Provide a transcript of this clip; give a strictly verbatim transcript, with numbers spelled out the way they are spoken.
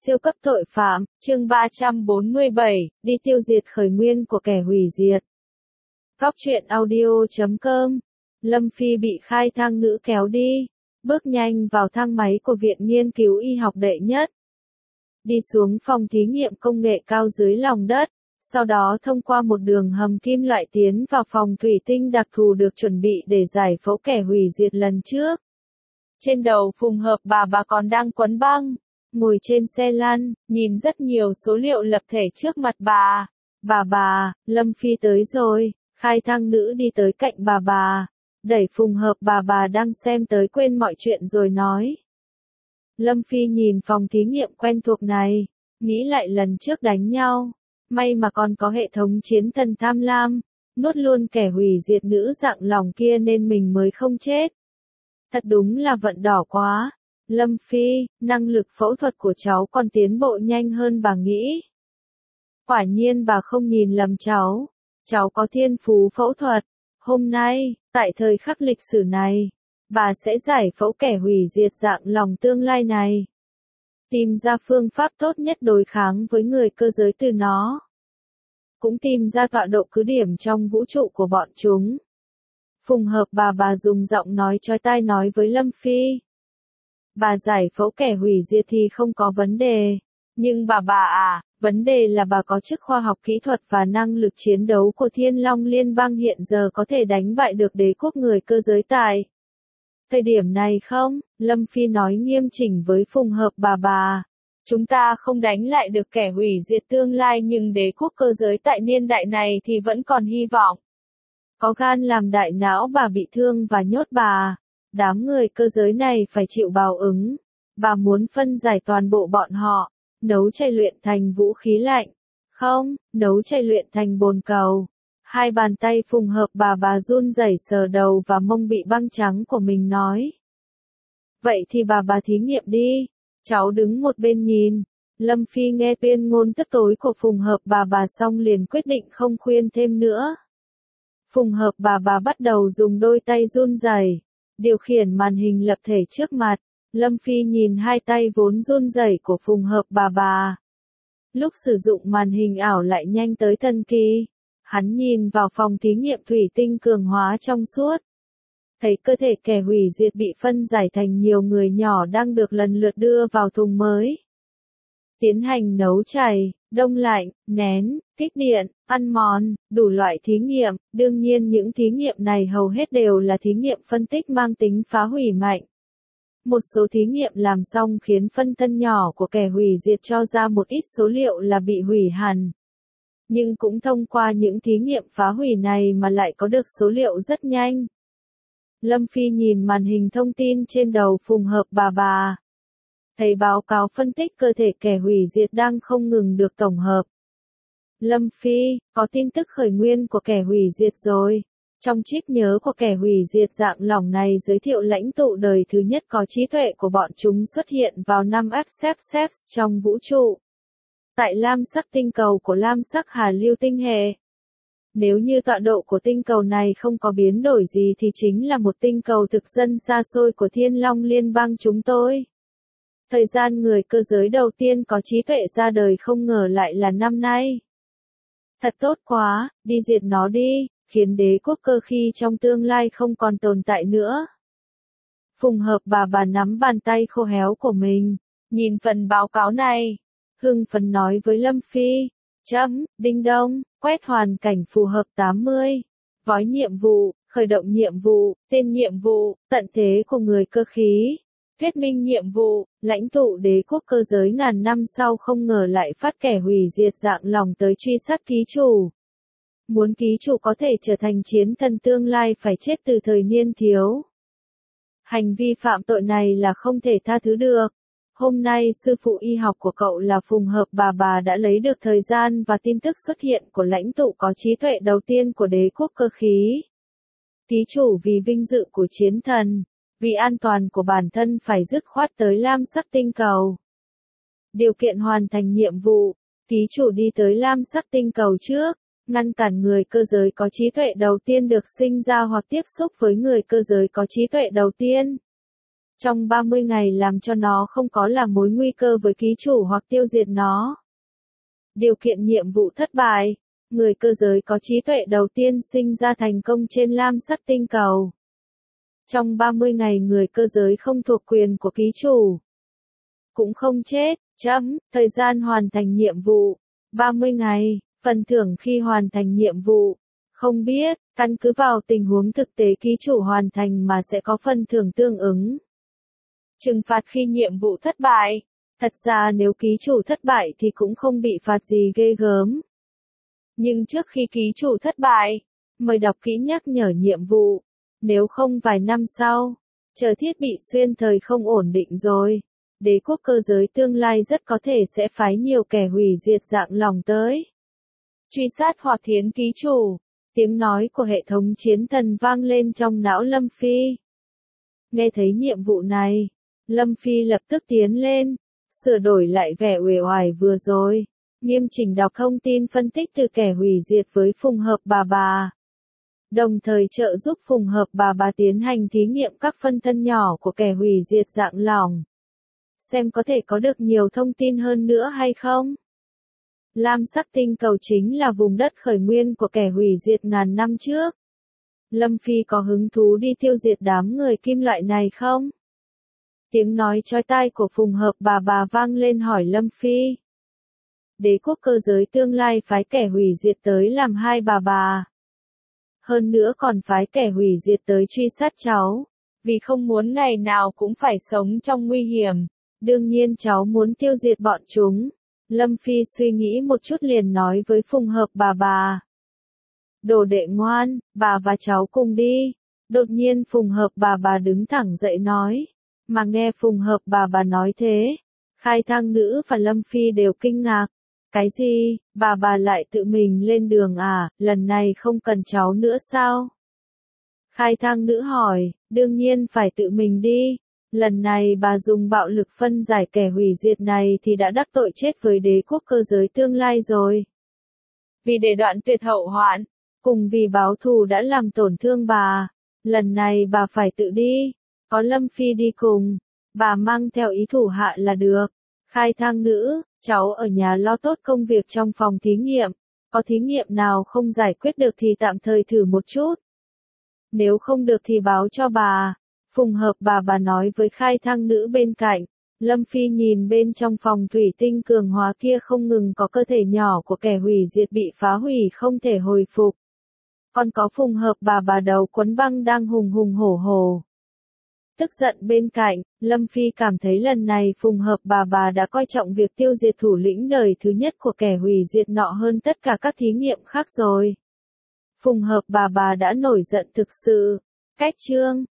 Siêu cấp tội phạm, chương ba trăm bốn mươi bảy, đi tiêu diệt khởi nguyên của kẻ hủy diệt. Góc truyện audio chấm com. Lâm Phi bị khai thang nữ kéo đi, bước nhanh vào thang máy của Viện Nghiên cứu Y học đệ nhất. Đi xuống phòng thí nghiệm công nghệ cao dưới lòng đất, sau đó thông qua một đường hầm kim loại tiến vào phòng thủy tinh đặc thù được chuẩn bị để giải phẫu kẻ hủy diệt lần trước. Trên đầu Phùng Hợp bà bà còn đang quấn băng, ngồi trên xe lăn, nhìn rất nhiều số liệu lập thể trước mặt bà. Bà bà, Lâm Phi tới rồi, khai thang nữ đi tới cạnh bà bà, đẩy Phùng Hợp bà bà đang xem tới quên mọi chuyện rồi nói. Lâm Phi nhìn phòng thí nghiệm quen thuộc này, nghĩ lại lần trước đánh nhau, may mà còn có hệ thống chiến thần tham lam, nuốt luôn kẻ hủy diệt nữ dạng lòng kia nên mình mới không chết. Thật đúng là vận đỏ quá. Lâm Phi, năng lực phẫu thuật của cháu còn tiến bộ nhanh hơn bà nghĩ. Quả nhiên bà không nhìn lầm cháu. Cháu có thiên phú phẫu thuật. Hôm nay, tại thời khắc lịch sử này, bà sẽ giải phẫu kẻ hủy diệt dạng lòng tương lai này. Tìm ra phương pháp tốt nhất đối kháng với người cơ giới từ nó. Cũng tìm ra tọa độ cứ điểm trong vũ trụ của bọn chúng. Phùng Hợp bà bà dùng giọng nói chói tai nói với Lâm Phi. Bà giải phẫu kẻ hủy diệt thì không có vấn đề. Nhưng bà bà à, vấn đề là bà có chức khoa học kỹ thuật và năng lực chiến đấu của Thiên Long Liên bang hiện giờ có thể đánh bại được đế quốc người cơ giới tại thời điểm này không? Lâm Phi nói nghiêm chỉnh với Phùng Hợp bà bà. Chúng ta không đánh lại được kẻ hủy diệt tương lai nhưng đế quốc cơ giới tại niên đại này thì vẫn còn hy vọng. Có gan làm đại não bà bị thương và nhốt bà. Đám người cơ giới này phải chịu báo ứng. Bà muốn phân giải toàn bộ bọn họ, nấu chai luyện thành vũ khí lạnh. Không, nấu chai luyện thành bồn cầu. Hai bàn tay Phùng Hợp bà bà run rẩy sờ đầu và mông bị băng trắng của mình nói. Vậy thì bà bà thí nghiệm đi. Cháu đứng một bên nhìn. Lâm Phi nghe tuyên ngôn tức tối của Phùng Hợp bà bà xong liền quyết định không khuyên thêm nữa. Phùng Hợp bà bà bắt đầu dùng đôi tay run rẩy điều khiển màn hình lập thể trước mặt. Lâm Phi nhìn hai tay vốn run rẩy của Phùng Hợp bà bà. Lúc sử dụng màn hình ảo lại nhanh tới thần kỳ. Hắn nhìn vào phòng thí nghiệm thủy tinh cường hóa trong suốt. Thấy cơ thể kẻ hủy diệt bị phân giải thành nhiều người nhỏ đang được lần lượt đưa vào thùng mới. Tiến hành nấu chảy, đông lạnh, nén, kích điện, ăn mòn, đủ loại thí nghiệm. Đương nhiên những thí nghiệm này hầu hết đều là thí nghiệm phân tích mang tính phá hủy mạnh. Một số thí nghiệm làm xong khiến phân thân nhỏ của kẻ hủy diệt cho ra một ít số liệu là bị hủy hẳn. Nhưng cũng thông qua những thí nghiệm phá hủy này mà lại có được số liệu rất nhanh. Lâm Phi nhìn màn hình thông tin trên đầu Phùng Hợp bà bà. Thấy báo cáo phân tích cơ thể kẻ hủy diệt đang không ngừng được tổng hợp. Lâm Phi, có tin tức khởi nguyên của kẻ hủy diệt rồi. Trong trích nhớ của kẻ hủy diệt dạng lỏng này giới thiệu lãnh tụ đời thứ nhất có trí tuệ của bọn chúng xuất hiện vào năm Ephesus trong vũ trụ. Tại lam sắc tinh cầu của lam sắc Hà Lưu tinh hệ. Nếu như tọa độ của tinh cầu này không có biến đổi gì thì chính là một tinh cầu thực dân xa xôi của Thiên Long Liên bang chúng tôi. Thời gian người cơ giới đầu tiên có trí tuệ ra đời không ngờ lại là năm nay. Thật tốt quá, đi diệt nó đi, khiến đế quốc cơ khi trong tương lai không còn tồn tại nữa. Phùng Hợp bà bà nắm bàn tay khô héo của mình, nhìn phần báo cáo này, hưng phấn nói với Lâm Phi, chấm, đinh đông, quét hoàn cảnh phù hợp tám mươi, vói nhiệm vụ, khởi động nhiệm vụ, tên nhiệm vụ, tận thế của người cơ khí. Thuyết minh nhiệm vụ, lãnh tụ đế quốc cơ giới ngàn năm sau không ngờ lại phát kẻ hủy diệt dạng lòng tới truy sát ký chủ. Muốn ký chủ có thể trở thành chiến thần tương lai phải chết từ thời niên thiếu. Hành vi phạm tội này là không thể tha thứ được. Hôm nay sư phụ y học của cậu là Phùng Hợp bà bà đã lấy được thời gian và tin tức xuất hiện của lãnh tụ có trí tuệ đầu tiên của đế quốc cơ khí. Ký chủ vì vinh dự của chiến thần. Vì an toàn của bản thân phải dứt khoát tới lam sắc tinh cầu. Điều kiện hoàn thành nhiệm vụ, ký chủ đi tới lam sắc tinh cầu trước, ngăn cản người cơ giới có trí tuệ đầu tiên được sinh ra hoặc tiếp xúc với người cơ giới có trí tuệ đầu tiên. Trong ba mươi ngày làm cho nó không có là mối nguy cơ với ký chủ hoặc tiêu diệt nó. Điều kiện nhiệm vụ thất bại. Người cơ giới có trí tuệ đầu tiên sinh ra thành công trên lam sắc tinh cầu. Trong ba mươi ngày người cơ giới không thuộc quyền của ký chủ. Cũng không chết, chấm, thời gian hoàn thành nhiệm vụ. ba mươi ngày, phần thưởng khi hoàn thành nhiệm vụ. Không biết, căn cứ vào tình huống thực tế ký chủ hoàn thành mà sẽ có phần thưởng tương ứng. Trừng phạt khi nhiệm vụ thất bại. Thật ra nếu ký chủ thất bại thì cũng không bị phạt gì ghê gớm. Nhưng trước khi ký chủ thất bại, mời đọc kỹ nhắc nhở nhiệm vụ. Nếu không vài năm sau, chờ thiết bị xuyên thời không ổn định rồi, đế quốc cơ giới tương lai rất có thể sẽ phái nhiều kẻ hủy diệt dạng lòng tới. Truy sát hoặc thiến ký chủ. Tiếng nói của hệ thống chiến thần vang lên trong não Lâm Phi. Nghe thấy nhiệm vụ này, Lâm Phi lập tức tiến lên, sửa đổi lại vẻ uể oải vừa rồi, nghiêm chỉnh đọc thông tin phân tích từ kẻ hủy diệt với Phùng Hợp Bà Bà. Đồng thời trợ giúp Phùng Hợp Bà Bà tiến hành thí nghiệm các phân thân nhỏ của kẻ hủy diệt dạng lỏng. Xem có thể có được nhiều thông tin hơn nữa hay không? Lam sắc tinh cầu chính là vùng đất khởi nguyên của kẻ hủy diệt ngàn năm trước. Lâm Phi có hứng thú đi tiêu diệt đám người kim loại này không? Tiếng nói chói tai của Phùng Hợp Bà Bà vang lên hỏi Lâm Phi. Đế quốc cơ giới tương lai phái kẻ hủy diệt tới làm hai bà bà. Hơn nữa còn phái kẻ hủy diệt tới truy sát cháu, vì không muốn ngày nào cũng phải sống trong nguy hiểm. Đương nhiên cháu muốn tiêu diệt bọn chúng. Lâm Phi suy nghĩ một chút liền nói với Phùng Hợp Bà Bà. Đồ đệ ngoan, bà và cháu cùng đi. Đột nhiên Phùng Hợp Bà Bà đứng thẳng dậy nói. Mà nghe Phùng Hợp Bà Bà nói thế, Khai Thang Nữ và Lâm Phi đều kinh ngạc. Cái gì, bà bà lại tự mình lên đường à, lần này không cần cháu nữa sao? Khai Thang Nữ hỏi, đương nhiên phải tự mình đi. Lần này bà dùng bạo lực phân giải kẻ hủy diệt này thì đã đắc tội chết với đế quốc cơ giới tương lai rồi. Vì để đoạn tuyệt hậu hoạn, cùng vì báo thù đã làm tổn thương bà, lần này bà phải tự đi. Có Lâm Phi đi cùng, bà mang theo ý thủ hạ là được. Khai Thang Nữ, cháu ở nhà lo tốt công việc trong phòng thí nghiệm. Có thí nghiệm nào không giải quyết được thì tạm thời thử một chút. Nếu không được thì báo cho bà. Phùng Hợp Bà Bà nói với Khai Thang Nữ bên cạnh. Lâm Phi nhìn bên trong phòng thủy tinh cường hóa kia không ngừng có cơ thể nhỏ của kẻ hủy diệt bị phá hủy không thể hồi phục. Còn có Phùng Hợp Bà Bà đầu quấn băng đang hùng hùng hổ hổ. Tức giận bên cạnh, Lâm Phi cảm thấy lần này Phùng Hợp Bà Bà đã coi trọng việc tiêu diệt thủ lĩnh đời thứ nhất của kẻ hủy diệt nọ hơn tất cả các thí nghiệm khác rồi. Phùng Hợp Bà Bà đã nổi giận thực sự. Cách chương